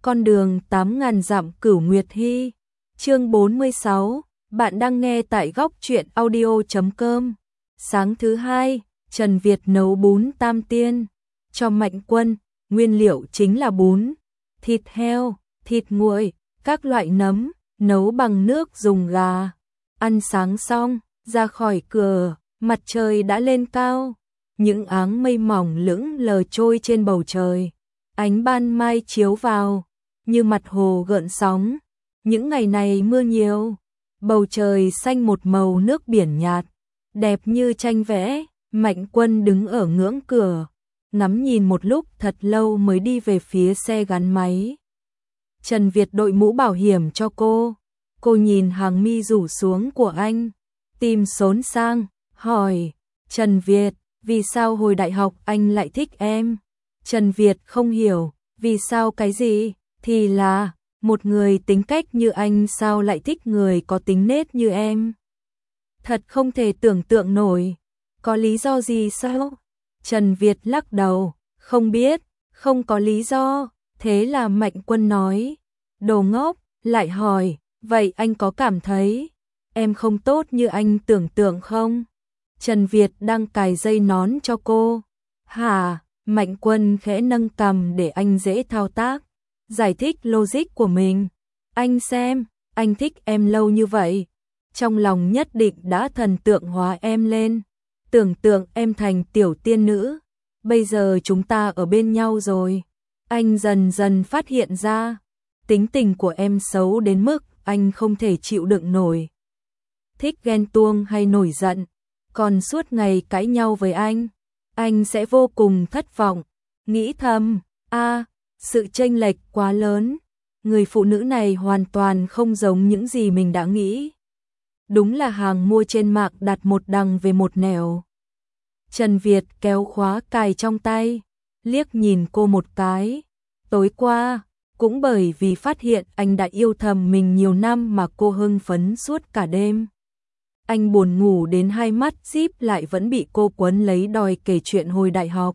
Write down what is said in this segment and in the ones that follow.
Con đường 8.000 dặm Cửu Nguyệt Hy. Chương 46. Bạn đang nghe tại góc truyện audio.com. Sáng thứ hai, Trần Việt nấu bún tam tiên cho Mạnh Quân. Nguyên liệu chính là bún, thịt heo, thịt nguội, các loại nấm, nấu bằng nước dùng gà. Ăn sáng xong, ra khỏi cửa, mặt trời đã lên cao. Những áng mây mỏng lững lờ trôi trên bầu trời. Ánh ban mai chiếu vào, như mặt hồ gợn sóng. Những ngày này mưa nhiều, bầu trời xanh một màu nước biển nhạt, đẹp như tranh vẽ. Mạnh Quân đứng ở ngưỡng cửa, ngắm nhìn một lúc thật lâu mới đi về phía xe gắn máy. Trần Việt đội mũ bảo hiểm cho cô nhìn hàng mi rủ xuống của anh, tim xốn sang, hỏi, Trần Việt, vì sao hồi đại học anh lại thích em? Trần Việt không hiểu, vì sao cái gì? Thì là, một người tính cách như anh sao lại thích người có tính nết như em? Thật không thể tưởng tượng nổi, có lý do gì sao? Trần Việt lắc đầu, không biết, không có lý do. Thế là Mạnh Quân nói, đồ ngốc, lại hỏi, vậy anh có cảm thấy em không tốt như anh tưởng tượng không? Trần Việt đang cài dây nón cho cô. Hả? Mạnh Quân khẽ nâng cằm để anh dễ thao tác, giải thích logic của mình. Anh xem, anh thích em lâu như vậy, trong lòng nhất định đã thần tượng hóa em lên, tưởng tượng em thành tiểu tiên nữ. Bây giờ chúng ta ở bên nhau rồi, anh dần dần phát hiện ra, tính tình của em xấu đến mức anh không thể chịu đựng nổi. Thích ghen tuông hay nổi giận, còn suốt ngày cãi nhau với anh sẽ vô cùng thất vọng. Nghĩ thầm, sự chênh lệch quá lớn, người phụ nữ này hoàn toàn không giống những gì mình đã nghĩ. Đúng là hàng mua trên mạng đặt một đằng về một nẻo. Trần Việt kéo khóa cài trong tay, liếc nhìn cô một cái. Tối qua, cũng bởi vì phát hiện anh đã yêu thầm mình nhiều năm mà cô hưng phấn suốt cả đêm. Anh buồn ngủ đến hai mắt díp lại vẫn bị cô quấn lấy đòi kể chuyện hồi đại học.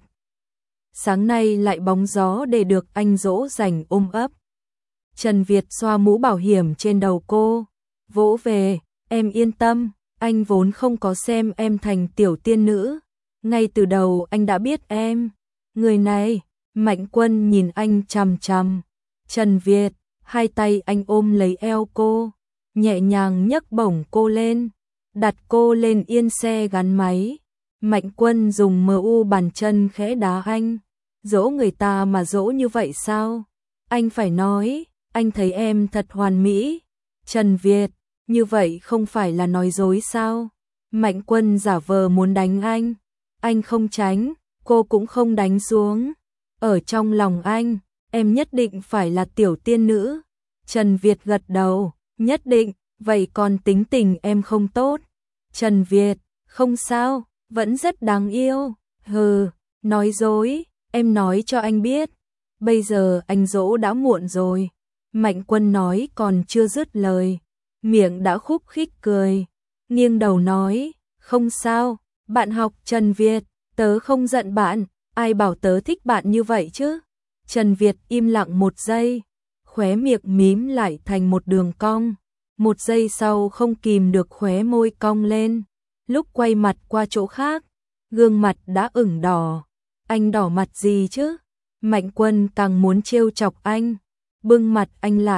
Sáng nay lại bóng gió để được anh dỗ dành ôm ấp. Trần Việt xoa mũ bảo hiểm trên đầu cô, vỗ về, em yên tâm, anh vốn không có xem em thành tiểu tiên nữ. Ngay từ đầu anh đã biết em. Người này, Mạnh Quân nhìn anh chằm chằm. Trần Việt, hai tay anh ôm lấy eo cô, nhẹ nhàng nhấc bổng cô lên, đặt cô lên yên xe gắn máy. Mạnh Quân dùng mu bàn chân khẽ đá anh. Dỗ người ta mà dỗ như vậy sao? Anh phải nói, anh thấy em thật hoàn mỹ. Trần Việt, như vậy không phải là nói dối sao? Mạnh Quân giả vờ muốn đánh anh không tránh, cô cũng không đánh xuống. Ở trong lòng anh, em nhất định phải là tiểu tiên nữ. Trần Việt gật đầu, nhất định, vậy còn tính tình em không tốt. Trần Việt, không sao, vẫn rất đáng yêu. Hừ, nói dối, em nói cho anh biết. Bây giờ anh dỗ đã muộn rồi. Mạnh Quân nói còn chưa dứt lời, miệng đã khúc khích cười, nghiêng đầu nói, không sao, bạn học Trần Việt, tớ không giận bạn, ai bảo tớ thích bạn như vậy chứ? Trần Việt im lặng một giây, khóe miệng mím lại thành một đường cong, một giây sau không kìm được khóe môi cong lên, lúc quay mặt qua chỗ khác, gương mặt đã ửng đỏ. Anh đỏ mặt gì chứ? Mạnh Quân càng muốn trêu chọc anh, bưng mặt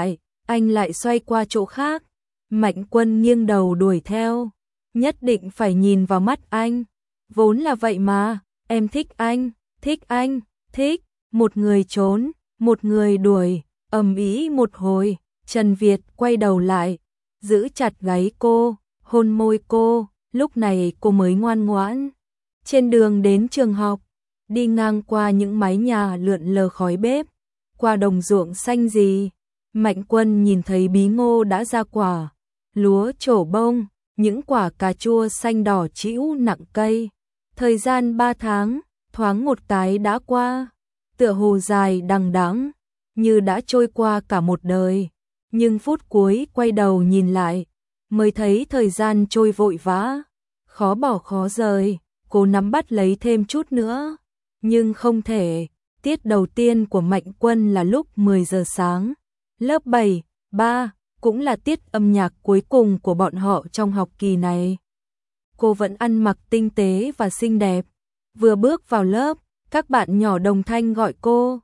anh lại xoay qua chỗ khác. Mạnh Quân nghiêng đầu đuổi theo, nhất định phải nhìn vào mắt anh. Vốn là vậy mà, em thích anh, thích. Một người trốn, một người đuổi, ầm ĩ một hồi. Trần Việt quay đầu lại, giữ chặt gáy cô, hôn môi cô, lúc này cô mới ngoan ngoãn. Trên đường đến trường học, đi ngang qua những mái nhà lượn lờ khói bếp, qua đồng ruộng xanh gì, Mạnh Quân nhìn thấy bí ngô đã ra quả, lúa trổ bông, những quả cà chua xanh đỏ trĩu nặng cây. Thời gian 3 tháng, thoáng một cái đã qua, tựa hồ dài đằng đẵng, như đã trôi qua cả một đời. Nhưng phút cuối quay đầu nhìn lại, mới thấy thời gian trôi vội vã, khó bỏ khó rời. Cô nắm bắt lấy thêm chút nữa, nhưng không thể, Tiết đầu tiên của Mạnh Quân là lúc 10 giờ sáng. Lớp 7, 3, cũng là tiết âm nhạc cuối cùng của bọn họ trong học kỳ này. Cô vẫn ăn mặc tinh tế và xinh đẹp. Vừa bước vào lớp, các bạn nhỏ đồng thanh gọi cô.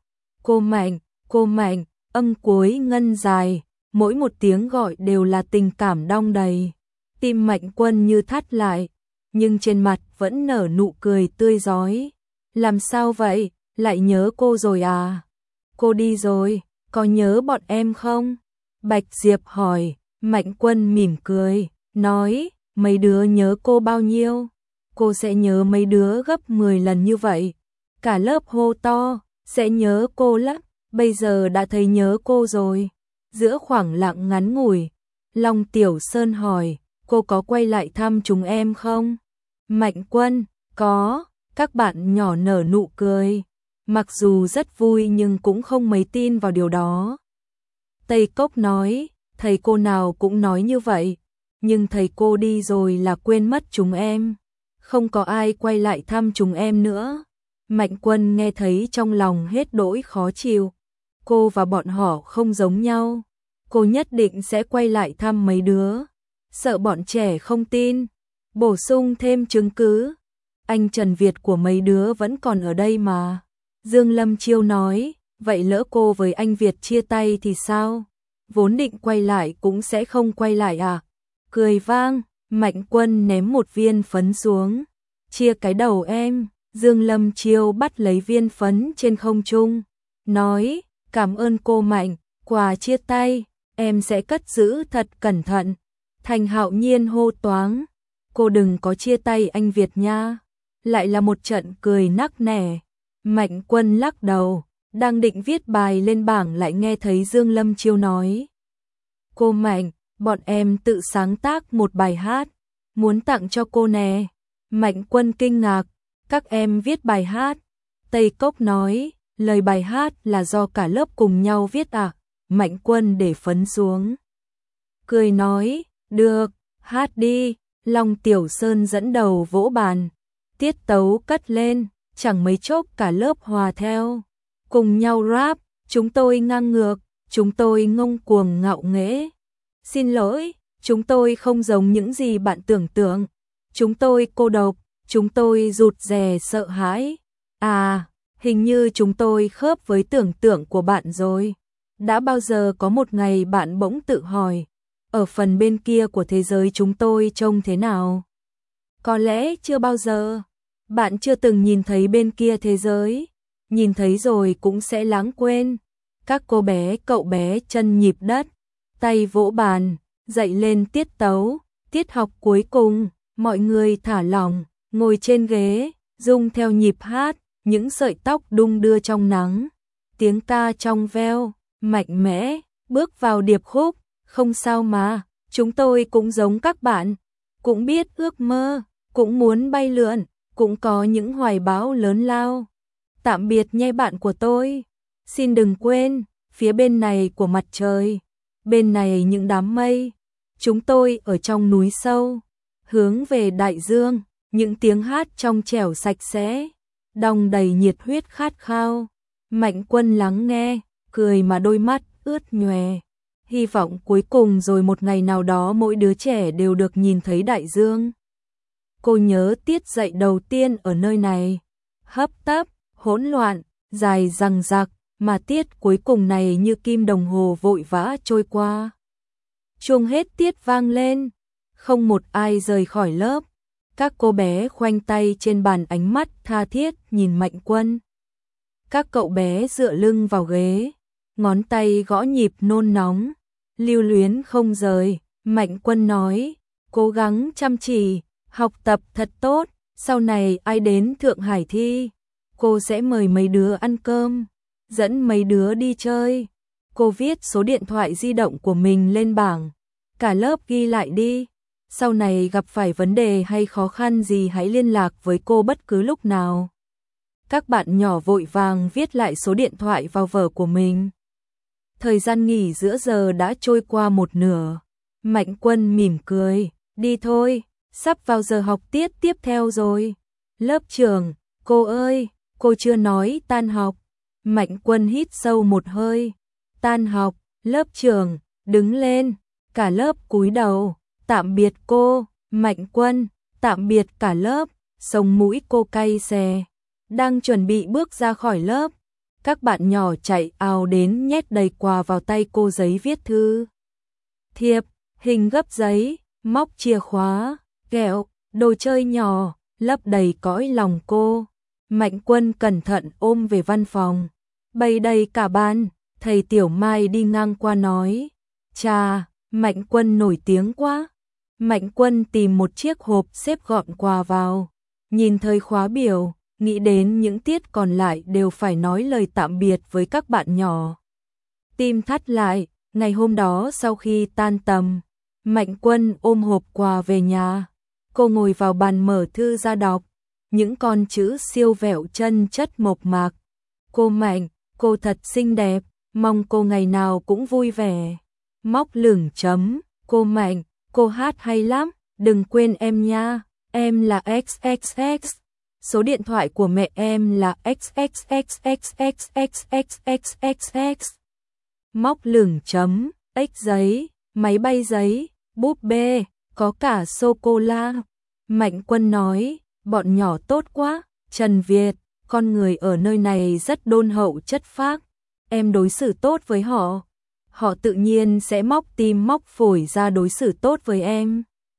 Cô Mạnh, âm cuối ngân dài, mỗi một tiếng gọi đều là tình cảm đong đầy. Tim Mạnh Quân như thắt lại, nhưng trên mặt vẫn nở nụ cười tươi rói. Làm sao vậy, lại nhớ cô rồi à? Cô đi rồi, có nhớ bọn em không? Bạch Diệp hỏi. Mạnh Quân mỉm cười, nói, mấy đứa nhớ cô bao nhiêu? Cô sẽ nhớ mấy đứa gấp 10 lần như vậy. Cả lớp hô to, sẽ nhớ cô lắm, bây giờ đã thấy nhớ cô rồi. Giữa khoảng lặng ngắn ngủi, Long Tiểu Sơn hỏi, cô có quay lại thăm chúng em không? Mạnh Quân, có, các bạn nhỏ nở nụ cười. Mặc dù rất vui nhưng cũng không mấy tin vào điều đó. Tây Cốc nói, thầy cô nào cũng nói như vậy, nhưng thầy cô đi rồi là quên mất chúng em. Không có ai quay lại thăm chúng em nữa. Mạnh Quân nghe thấy trong lòng hết đỗi khó chịu. Cô và bọn họ không giống nhau. Cô nhất định sẽ quay lại thăm mấy đứa. Sợ bọn trẻ không tin. Bổ sung thêm chứng cứ. Anh Trần Việt của mấy đứa vẫn còn ở đây mà. Dương Lâm Chiêu nói, vậy lỡ cô với anh Việt chia tay thì sao? Vốn định quay lại cũng sẽ không quay lại à? Cười vang, Mạnh Quân ném một viên phấn xuống. Chia cái đầu em. Dương Lâm Chiêu bắt lấy viên phấn trên không trung, nói, cảm ơn cô Mạnh, quà chia tay, em sẽ cất giữ thật cẩn thận. Thành Hạo Nhiên hô toáng, cô đừng có chia tay anh Việt nha. Lại là một trận cười nắc nẻ. Mạnh Quân lắc đầu, đang định viết bài lên bảng lại nghe thấy Dương Lâm Chiêu nói. Cô Mạnh, bọn em tự sáng tác một bài hát, muốn tặng cho cô nè. Mạnh Quân kinh ngạc. Các em viết bài hát. Tây Cốc nói, lời bài hát là do cả lớp cùng nhau viết à? Mạnh Quân để phấn xuống. Cười nói, được, hát đi. Long Tiểu Sơn dẫn đầu vỗ bàn. Tiết tấu cất lên, chẳng mấy chốc cả lớp hòa theo. Cùng nhau rap, chúng tôi ngang ngược, chúng tôi ngông cuồng ngạo nghễ. Xin lỗi, chúng tôi không giống những gì bạn tưởng tượng. Chúng tôi cô độc. Chúng tôi rụt rè sợ hãi. À, hình như chúng tôi khớp với tưởng tượng của bạn rồi. Đã bao giờ có một ngày bạn bỗng tự hỏi, ở phần bên kia của thế giới chúng tôi trông thế nào? Có lẽ chưa bao giờ. Bạn chưa từng nhìn thấy bên kia thế giới. Nhìn thấy rồi cũng sẽ lãng quên. Các cô bé cậu bé chân nhịp đất, tay vỗ bàn, dậy lên tiết tấu. Tiết học cuối cùng, mọi người thả lỏng. Ngồi trên ghế, rung theo nhịp hát, những sợi tóc đung đưa trong nắng. Tiếng ca trong veo, mạnh mẽ, bước vào điệp khúc, không sao mà, chúng tôi cũng giống các bạn, cũng biết ước mơ, cũng muốn bay lượn, cũng có những hoài bão lớn lao. Tạm biệt nhé bạn của tôi, xin đừng quên, phía bên này của mặt trời, bên này những đám mây, chúng tôi ở trong núi sâu, hướng về đại dương. Những tiếng hát trong trẻo sạch sẽ, đong đầy nhiệt huyết khát khao. Mạnh Quân lắng nghe, cười mà đôi mắt ướt nhòe. Hy vọng cuối cùng rồi một ngày nào đó mỗi đứa trẻ đều được nhìn thấy đại dương. Cô nhớ tiết dạy đầu tiên ở nơi này. Hấp tấp, hỗn loạn, dài dằng dặc, mà tiết cuối cùng này như kim đồng hồ vội vã trôi qua. Chuông hết tiết vang lên, không một ai rời khỏi lớp. Các cô bé khoanh tay trên bàn ánh mắt tha thiết nhìn Mạnh Quân. Các cậu bé dựa lưng vào ghế, ngón tay gõ nhịp nôn nóng, lưu luyến không rời. Mạnh Quân nói, cố gắng chăm chỉ, học tập thật tốt, sau này ai đến Thượng Hải thi, cô sẽ mời mấy đứa ăn cơm, dẫn mấy đứa đi chơi. Cô viết số điện thoại di động của mình lên bảng, cả lớp ghi lại đi. Sau này gặp phải vấn đề hay khó khăn gì hãy liên lạc với cô bất cứ lúc nào. Các bạn nhỏ vội vàng viết lại số điện thoại vào vở của mình. Thời gian nghỉ giữa giờ đã trôi qua một nửa. Mạnh Quân mỉm cười, đi thôi, sắp vào giờ học tiết tiếp theo rồi. Lớp trưởng, cô ơi, cô chưa nói tan học. Mạnh Quân hít sâu một hơi. Tan học, lớp trưởng, đứng lên, cả lớp cúi đầu, tạm biệt cô, Mạnh Quân, tạm biệt cả lớp, sống mũi cô cay xè. Đang chuẩn bị bước ra khỏi lớp, các bạn nhỏ chạy ào đến nhét đầy quà vào tay cô, giấy viết thư thiệp, hình gấp giấy, móc chìa khóa, kẹo, đồ chơi nhỏ, lấp đầy cõi lòng cô. Mạnh Quân cẩn thận ôm về văn phòng, bày đầy cả bàn. Thầy Tiểu Mai đi ngang qua nói, chà, Mạnh Quân nổi tiếng quá. Mạnh Quân tìm một chiếc hộp xếp gọn quà vào, nhìn thời khóa biểu, nghĩ đến những tiết còn lại đều phải nói lời tạm biệt với các bạn nhỏ. Tim thắt lại. Ngày hôm đó sau khi tan tầm, Mạnh Quân ôm hộp quà về nhà. Cô ngồi vào bàn mở thư ra đọc, những con chữ siêu vẹo chân chất mộc mạc. Cô Mạnh, cô thật xinh đẹp, mong cô ngày nào cũng vui vẻ. Móc lửng chấm, cô Mạnh, cô hát hay lắm, đừng quên em nha, em là XXX. Số điện thoại của mẹ em là XXXXXXXXXX. Móc lửng chấm, x giấy, máy bay giấy, búp bê, có cả sô-cô-la. Mạnh Quân nói, bọn nhỏ tốt quá, Trần Việt, con người ở nơi này rất đôn hậu chất phác. Em đối xử tốt với họ, họ tự nhiên sẽ móc tim móc phổi ra đối xử tốt với em.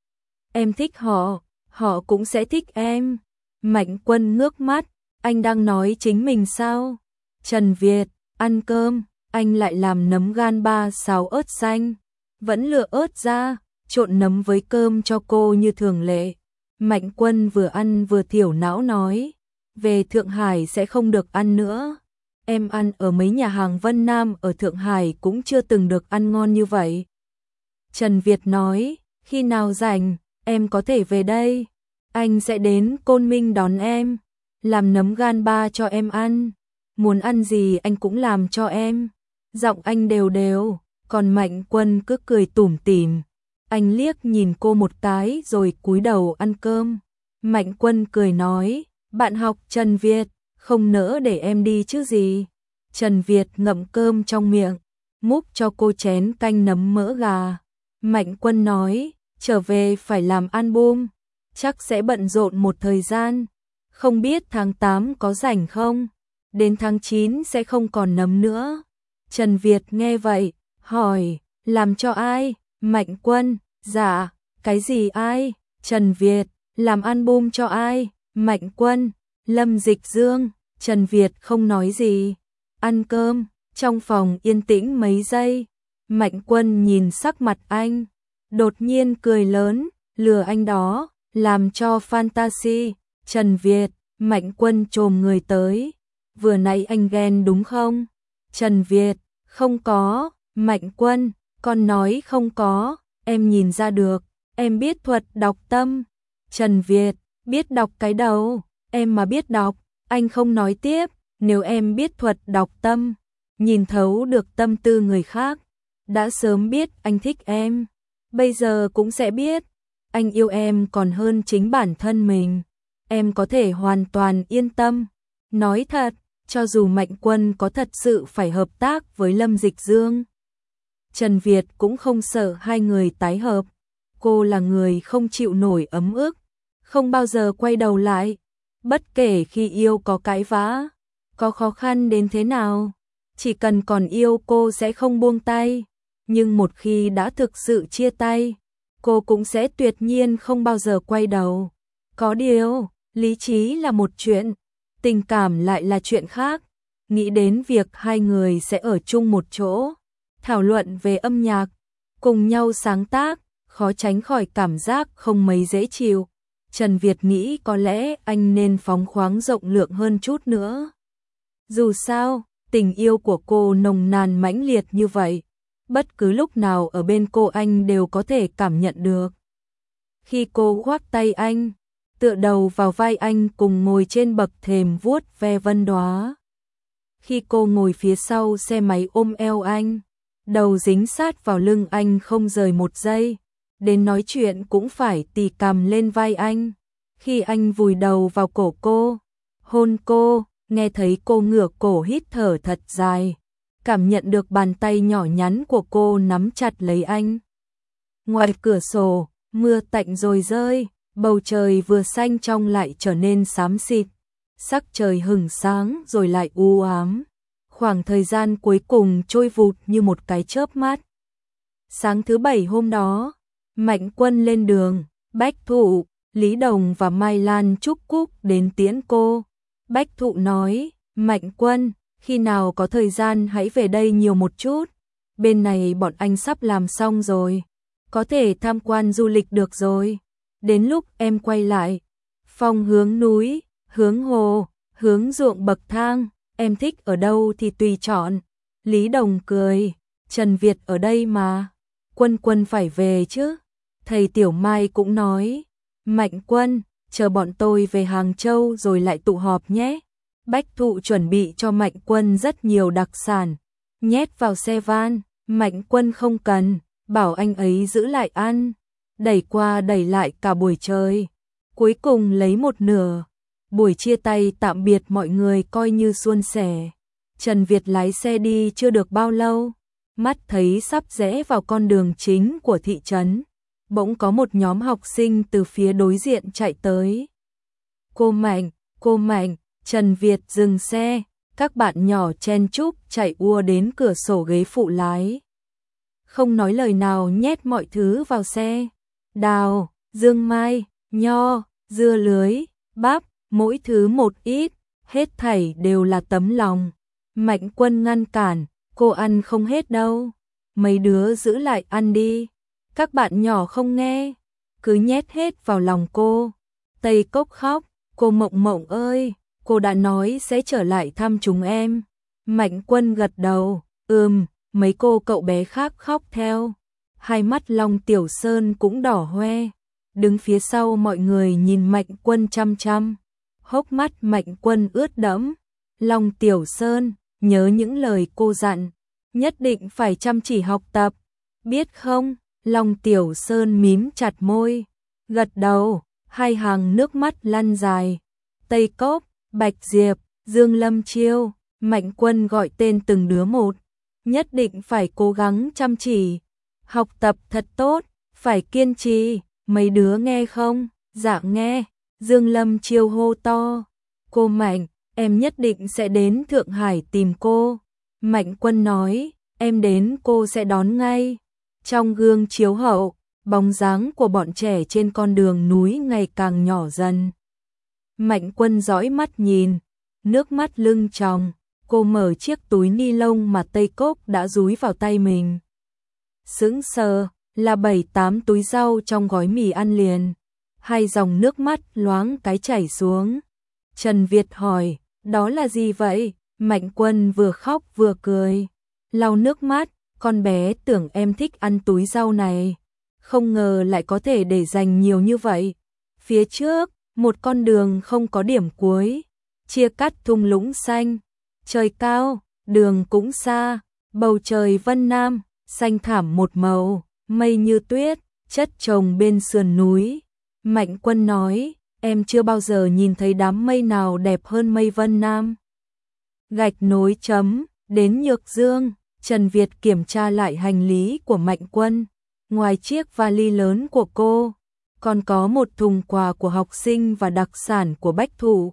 Em thích họ, họ cũng sẽ thích em. Mạnh Quân ngước mắt, anh đang nói chính mình sao? Trần Việt, ăn cơm, anh lại làm nấm gan ba xào ớt xanh, vẫn lựa ớt ra, trộn nấm với cơm cho cô như thường lệ. Mạnh Quân vừa ăn vừa thiểu não nói, về Thượng Hải sẽ không được ăn nữa. Em ăn ở mấy nhà hàng Vân Nam ở Thượng Hải cũng chưa từng được ăn ngon như vậy. Trần Việt nói, khi nào rảnh, em có thể về đây. Anh sẽ đến Côn Minh đón em, làm nấm gan ba cho em ăn. Muốn ăn gì anh cũng làm cho em. Giọng anh đều đều, còn Mạnh Quân cứ cười tủm tỉm. Anh liếc nhìn cô một cái rồi cúi đầu ăn cơm. Mạnh Quân cười nói, bạn học Trần Việt, không nỡ để em đi chứ gì. Trần Việt ngậm cơm trong miệng, múc cho cô chén canh nấm mỡ gà. Mạnh Quân nói, trở về phải làm album, chắc sẽ bận rộn một thời gian. Không biết tháng 8 có rảnh không? Đến tháng 9 sẽ không còn nấm nữa. Trần Việt nghe vậy, hỏi, làm cho ai? Mạnh Quân, dạ, cái gì ai? Trần Việt, làm album cho ai? Mạnh Quân, Lâm Dịch Dương. Trần Việt không nói gì. Ăn cơm, trong phòng yên tĩnh mấy giây. Mạnh Quân nhìn sắc mặt anh, đột nhiên cười lớn, lừa anh đó, làm cho fantasy. Trần Việt, Mạnh Quân chồm người tới. Vừa nãy anh ghen đúng không? Trần Việt, không có. Mạnh Quân, con nói không có, em nhìn ra được, em biết thuật đọc tâm. Trần Việt, biết đọc cái đầu, em mà biết đọc, anh không nói tiếp, nếu em biết thuật đọc tâm, nhìn thấu được tâm tư người khác, đã sớm biết anh thích em, bây giờ cũng sẽ biết, anh yêu em còn hơn chính bản thân mình, em có thể hoàn toàn yên tâm. Nói thật, cho dù Mạnh Quân có thật sự phải hợp tác với Lâm Dịch Dương, Trần Việt cũng không sợ hai người tái hợp. Cô là người không chịu nổi ấm ức, không bao giờ quay đầu lại. Bất kể khi yêu có cãi vã, có khó khăn đến thế nào, chỉ cần còn yêu cô sẽ không buông tay. Nhưng một khi đã thực sự chia tay, cô cũng sẽ tuyệt nhiên không bao giờ quay đầu. Có điều, lý trí là một chuyện, tình cảm lại là chuyện khác. Nghĩ đến việc hai người sẽ ở chung một chỗ, thảo luận về âm nhạc, cùng nhau sáng tác, khó tránh khỏi cảm giác không mấy dễ chịu. Trần Việt nghĩ có lẽ anh nên phóng khoáng rộng lượng hơn chút nữa. Dù sao, tình yêu của cô nồng nàn mãnh liệt như vậy, bất cứ lúc nào ở bên cô anh đều có thể cảm nhận được. Khi cô khoác tay anh, tựa đầu vào vai anh cùng ngồi trên bậc thềm vuốt ve vân đóa. Khi cô ngồi phía sau xe máy ôm eo anh, đầu dính sát vào lưng anh không rời một giây, đến nói chuyện cũng phải tì cằm lên vai anh. Khi anh vùi đầu vào cổ cô, hôn cô, nghe thấy cô ngửa cổ hít thở thật dài, cảm nhận được bàn tay nhỏ nhắn của cô nắm chặt lấy anh. Ngoài cửa sổ, mưa tạnh rồi rơi, bầu trời vừa xanh trong lại trở nên xám xịt, sắc trời hửng sáng rồi lại u ám. Khoảng thời gian cuối cùng trôi vụt như một cái chớp mắt. Sáng thứ Bảy hôm đó, Mạnh Quân lên đường, Bách Thụ, Lý Đồng và Mai Lan Trúc Cúc đến tiễn cô. Bách Thụ nói, Mạnh Quân, khi nào có thời gian hãy về đây nhiều một chút. Bên này bọn anh sắp làm xong rồi, có thể tham quan du lịch được rồi. Đến lúc em quay lại, phong hướng núi, hướng hồ, hướng ruộng bậc thang, em thích ở đâu thì tùy chọn. Lý Đồng cười, Trần Việt ở đây mà, Quân Quân phải về chứ. Thầy Tiểu Mai cũng nói, Mạnh Quân, chờ bọn tôi về Hàng Châu rồi lại tụ họp nhé. Bách Thụ chuẩn bị cho Mạnh Quân rất nhiều đặc sản, nhét vào xe van. Mạnh Quân không cần, bảo anh ấy giữ lại ăn. Đẩy qua đẩy lại cả buổi trời, cuối cùng lấy một nửa. Buổi chia tay tạm biệt mọi người coi như suôn sẻ. Trần Việt lái xe đi chưa được bao lâu, mắt thấy sắp rẽ vào con đường chính của thị trấn, bỗng có một nhóm học sinh từ phía đối diện chạy tới. Cô Mạnh, Trần Việt dừng xe, các bạn nhỏ chen chúc chạy ùa đến cửa sổ ghế phụ lái. Không nói lời nào nhét mọi thứ vào xe. Đào, dương mai, nho, dưa lưới, bắp, mỗi thứ một ít, hết thảy đều là tấm lòng. Mạnh Quân ngăn cản, cô ăn không hết đâu. Mấy đứa giữ lại ăn đi. Các bạn nhỏ không nghe, cứ nhét hết vào lòng cô. Tây Cốc khóc, cô Mộng Mộng ơi, cô đã nói sẽ trở lại thăm chúng em. Mạnh Quân gật đầu, mấy cô cậu bé khác khóc theo. Hai mắt Long Tiểu Sơn cũng đỏ hoe. Đứng phía sau mọi người nhìn Mạnh Quân chăm chăm. Hốc mắt Mạnh Quân ướt đẫm. Long Tiểu Sơn, nhớ những lời cô dặn, nhất định phải chăm chỉ học tập, biết không? Long Tiểu Sơn mím chặt môi, gật đầu, hai hàng nước mắt lăn dài. Tây Cốc, Bạch Diệp, Dương Lâm Chiêu, Mạnh Quân gọi tên từng đứa một, nhất định phải cố gắng chăm chỉ, học tập thật tốt, phải kiên trì, mấy đứa nghe không? Dạ nghe. Dương Lâm Chiêu hô to, cô Mạnh, em nhất định sẽ đến Thượng Hải tìm cô. Mạnh Quân nói, em đến cô sẽ đón ngay. Trong gương chiếu hậu, bóng dáng của bọn trẻ trên con đường núi ngày càng nhỏ dần. Mạnh Quân dõi mắt nhìn, nước mắt lưng tròng, cô mở chiếc túi ni lông mà Tây Cốc đã dúi vào tay mình. Sững sờ, là 7-8 túi rau trong gói mì ăn liền. Hai dòng nước mắt loáng cái chảy xuống. Trần Việt hỏi, đó là gì vậy? Mạnh Quân vừa khóc vừa cười, lau nước mắt, con bé tưởng em thích ăn túi rau này, không ngờ lại có thể để dành nhiều như vậy. Phía trước, một con đường không có điểm cuối, chia cắt thung lũng xanh, trời cao, đường cũng xa, bầu trời vân nam, xanh thảm một màu, mây như tuyết, chất chồng bên sườn núi. Mạnh Quân nói, em chưa bao giờ nhìn thấy đám mây nào đẹp hơn mây vân nam. Gạch nối chấm, đến Nhược Dương, Trần Việt kiểm tra lại hành lý của Mạnh Quân. Ngoài chiếc vali lớn của cô, còn có một thùng quà của học sinh và đặc sản của Bách Thụ.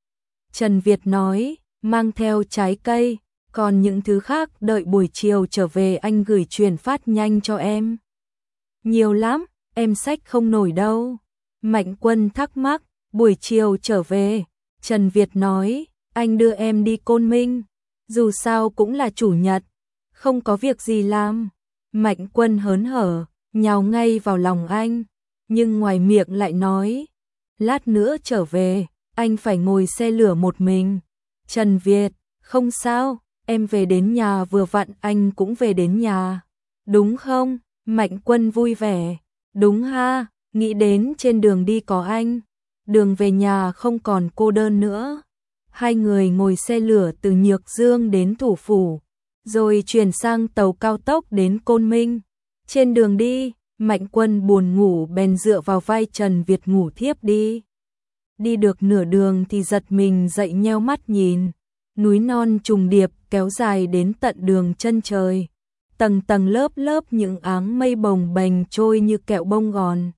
Trần Việt nói, mang theo trái cây, còn những thứ khác đợi buổi chiều trở về anh gửi truyền phát nhanh cho em. Nhiều lắm, em xách không nổi đâu. Mạnh Quân thắc mắc, buổi chiều trở về, Trần Việt nói, anh đưa em đi Côn Minh, dù sao cũng là chủ nhật, không có việc gì làm. Mạnh Quân hớn hở, nhào ngay vào lòng anh, nhưng ngoài miệng lại nói, lát nữa trở về, anh phải ngồi xe lửa một mình. Trần Việt, không sao, em về đến nhà vừa vặn anh cũng về đến nhà, đúng không? Mạnh Quân vui vẻ, đúng ha, nghĩ đến trên đường đi có anh, đường về nhà không còn cô đơn nữa. Hai người ngồi xe lửa từ Nhược Dương đến Thủ Phủ, rồi chuyển sang tàu cao tốc đến Côn Minh. Trên đường đi, Mạnh Quân buồn ngủ bèn dựa vào vai Trần Việt ngủ thiếp đi. Đi được nửa đường thì giật mình dậy nheo mắt nhìn, núi non trùng điệp kéo dài đến tận đường chân trời. Tầng tầng lớp lớp những áng mây bồng bềnh trôi như kẹo bông gòn.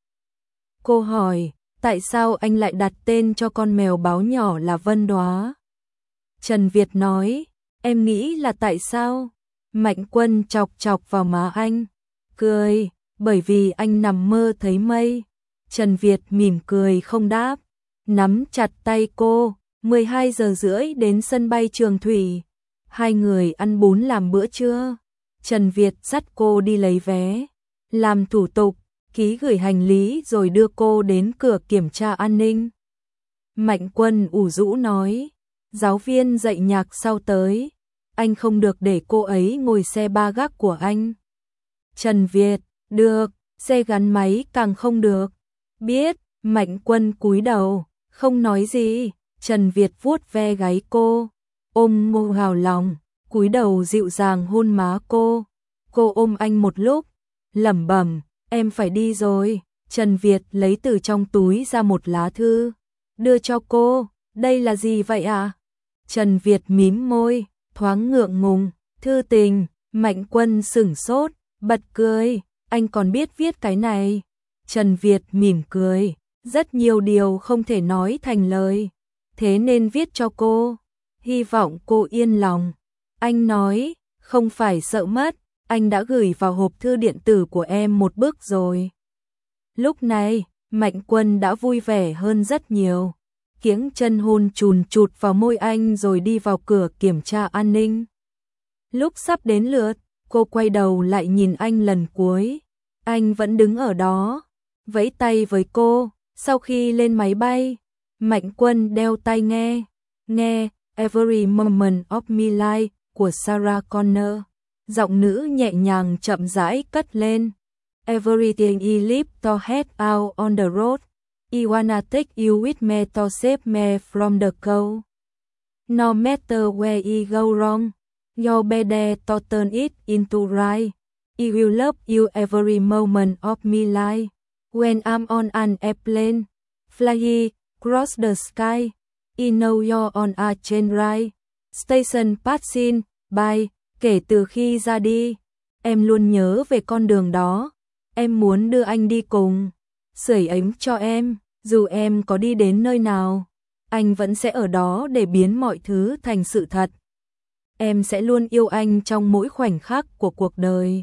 Cô hỏi, tại sao anh lại đặt tên cho con mèo báo nhỏ là Vân Đóa? Trần Việt nói, em nghĩ là tại sao? Mạnh Quân chọc chọc vào má anh, cười, bởi vì anh nằm mơ thấy mây. Trần Việt mỉm cười không đáp, nắm chặt tay cô. 12 giờ rưỡi đến sân bay Trường Thủy. Hai người ăn bún làm bữa trưa. Trần Việt dắt cô đi lấy vé, làm thủ tục, ký gửi hành lý rồi đưa cô đến cửa kiểm tra an ninh. Mạnh Quân ủ rũ nói, giáo viên dạy nhạc sau tới, anh không được để cô ấy ngồi xe ba gác của anh. Trần Việt, được, xe gắn máy càng không được. Biết, Mạnh Quân cúi đầu, không nói gì. Trần Việt vuốt ve gáy cô, ôm ngô hào lòng, cúi đầu dịu dàng hôn má cô. Cô ôm anh một lúc, lẩm bẩm, em phải đi rồi. Trần Việt lấy từ trong túi ra một lá thư, đưa cho cô, đây là gì vậy ạ? Trần Việt mím môi, thoáng ngượng ngùng, thư tình. Mạnh Quân sửng sốt, bật cười, anh còn biết viết cái này. Trần Việt mỉm cười, rất nhiều điều không thể nói thành lời, thế nên viết cho cô, hy vọng cô yên lòng. Anh nói, không phải sợ mất, anh đã gửi vào hộp thư điện tử của em một bước rồi. Lúc này, Mạnh Quân đã vui vẻ hơn rất nhiều, kiếng chân hôn chùn chụt vào môi anh rồi đi vào cửa kiểm tra an ninh. Lúc sắp đến lượt, cô quay đầu lại nhìn anh lần cuối, anh vẫn đứng ở đó, vẫy tay với cô. Sau khi lên máy bay, Mạnh Quân đeo tai nghe Every Moment of My Life của Sarah Connor. Giọng nữ nhẹ nhàng chậm rãi cất lên. Everything I live to head out on the road. I wanna take you with me to save me from the cold. No matter where I go wrong, you're better to turn it into right. I will love you every moment of my life. When I'm on an airplane, flying across the sky, I know you're on a train ride. Station passing by. Kể từ khi ra đi, em luôn nhớ về con đường đó. Em muốn đưa anh đi cùng, sưởi ấm cho em, dù em có đi đến nơi nào, anh vẫn sẽ ở đó để biến mọi thứ thành sự thật. Em sẽ luôn yêu anh trong mỗi khoảnh khắc của cuộc đời.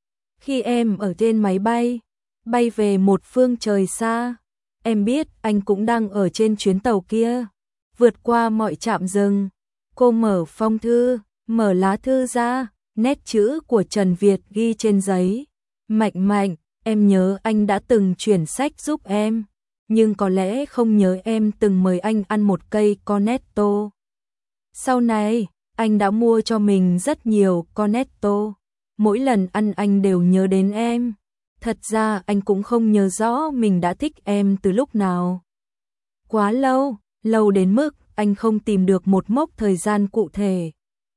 Khi em ở trên máy bay, bay về một phương trời xa, em biết anh cũng đang ở trên chuyến tàu kia, vượt qua mọi trạm dừng. Cô mở phong thư, mở lá thư ra, nét chữ của Trần Việt ghi trên giấy. Mạnh Mạnh, em nhớ anh đã từng chuyển sách giúp em, nhưng có lẽ không nhớ em từng mời anh ăn một cây cornetto. Sau này, anh đã mua cho mình rất nhiều cornetto. Mỗi lần ăn anh đều nhớ đến em. Thật ra anh cũng không nhớ rõ mình đã thích em từ lúc nào. Quá lâu, lâu đến mức anh không tìm được một mốc thời gian cụ thể.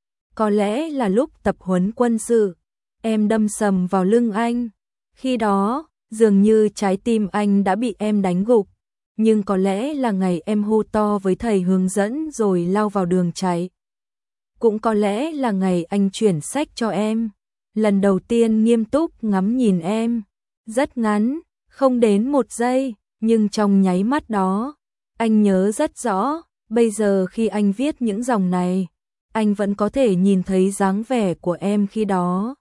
Có lẽ là lúc tập huấn quân sự, em đâm sầm vào lưng anh. Khi đó, dường như trái tim anh đã bị em đánh gục. Nhưng có lẽ là ngày em hô to với thầy hướng dẫn rồi lao vào đường chạy. Cũng có lẽ là ngày anh chuyển sách cho em. Lần đầu tiên nghiêm túc ngắm nhìn em. Rất ngắn, không đến 1 giây, nhưng trong nháy mắt đó, anh nhớ rất rõ. Bây giờ khi anh viết những dòng này, anh vẫn có thể nhìn thấy dáng vẻ của em khi đó.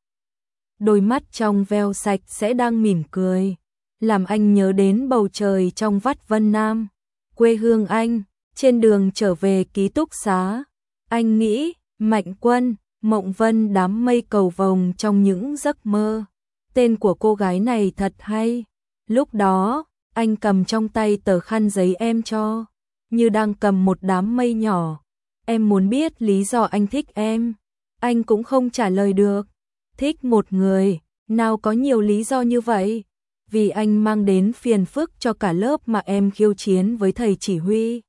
Đôi mắt trong veo sạch sẽ đang mỉm cười, làm anh nhớ đến bầu trời trong vắt Vân Nam, quê hương anh. Trên đường trở về ký túc xá, anh nghĩ, Mạnh Quân, Mộng Vân đám mây cầu vồng trong những giấc mơ. Tên của cô gái này thật hay. Lúc đó, anh cầm trong tay tờ khăn giấy em cho, như đang cầm một đám mây nhỏ. Em muốn biết lý do anh thích em. Anh cũng không trả lời được. Thích một người, nào có nhiều lý do như vậy. Vì anh mang đến phiền phức cho cả lớp mà em khiêu chiến với thầy chỉ huy.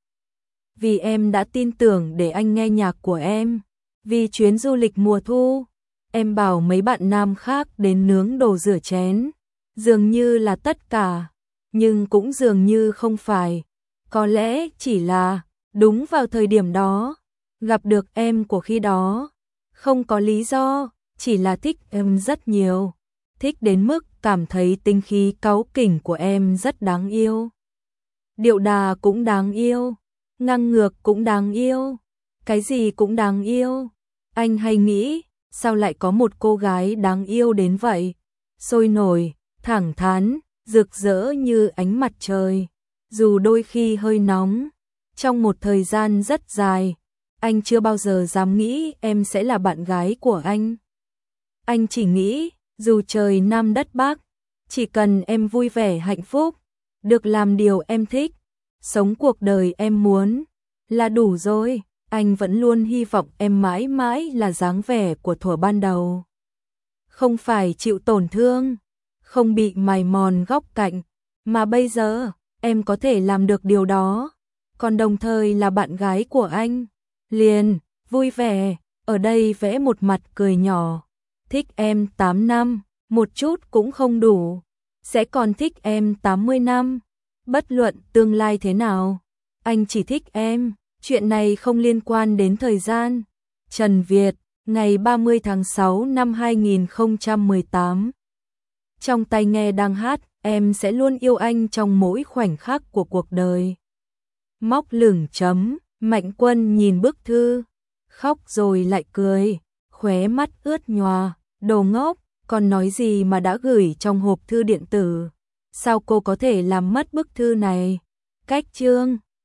Vì em đã tin tưởng để anh nghe nhạc của em. Vì chuyến du lịch mùa thu, em bảo mấy bạn nam khác đến nướng đồ rửa chén. Dường như là tất cả, nhưng cũng dường như không phải. Có lẽ chỉ là đúng vào thời điểm đó, Gặp được em của khi đó, không có lý do, chỉ là thích em rất nhiều. Thích đến mức cảm thấy tính khí cáu kỉnh của em rất đáng yêu. Điệu đà cũng đáng yêu, ngang ngược cũng đáng yêu, cái gì cũng đáng yêu. Anh hay nghĩ, sao lại có một cô gái đáng yêu đến vậy? Sôi nổi, thẳng thắn, rực rỡ như ánh mặt trời, dù đôi khi hơi nóng. Trong một thời gian rất dài, anh chưa bao giờ dám nghĩ em sẽ là bạn gái của anh. Anh chỉ nghĩ, dù trời Nam đất Bắc, chỉ cần em vui vẻ hạnh phúc, được làm điều em thích, sống cuộc đời em muốn, là đủ rồi. Anh vẫn luôn hy vọng em mãi mãi là dáng vẻ của thuở ban đầu. Không phải chịu tổn thương, không bị mài mòn góc cạnh, mà bây giờ, em có thể làm được điều đó, còn đồng thời là bạn gái của anh. Liền, vui vẻ, ở đây vẽ một mặt cười nhỏ. Thích em 8 năm, một chút cũng không đủ, sẽ còn thích em 80 năm. Bất luận tương lai thế nào, anh chỉ thích em, chuyện này không liên quan đến thời gian. Trần Việt, ngày 30 tháng 6 năm 2018. Trong tai nghe đang hát, em sẽ luôn yêu anh trong mỗi khoảnh khắc của cuộc đời. Móc lửng chấm, Mạnh Quân nhìn bức thư, khóc rồi lại cười, khóe mắt ướt nhòa, đồ ngốc, còn nói gì mà đã gửi trong hộp thư điện tử. Sao cô có thể làm mất bức thư này? Cách chương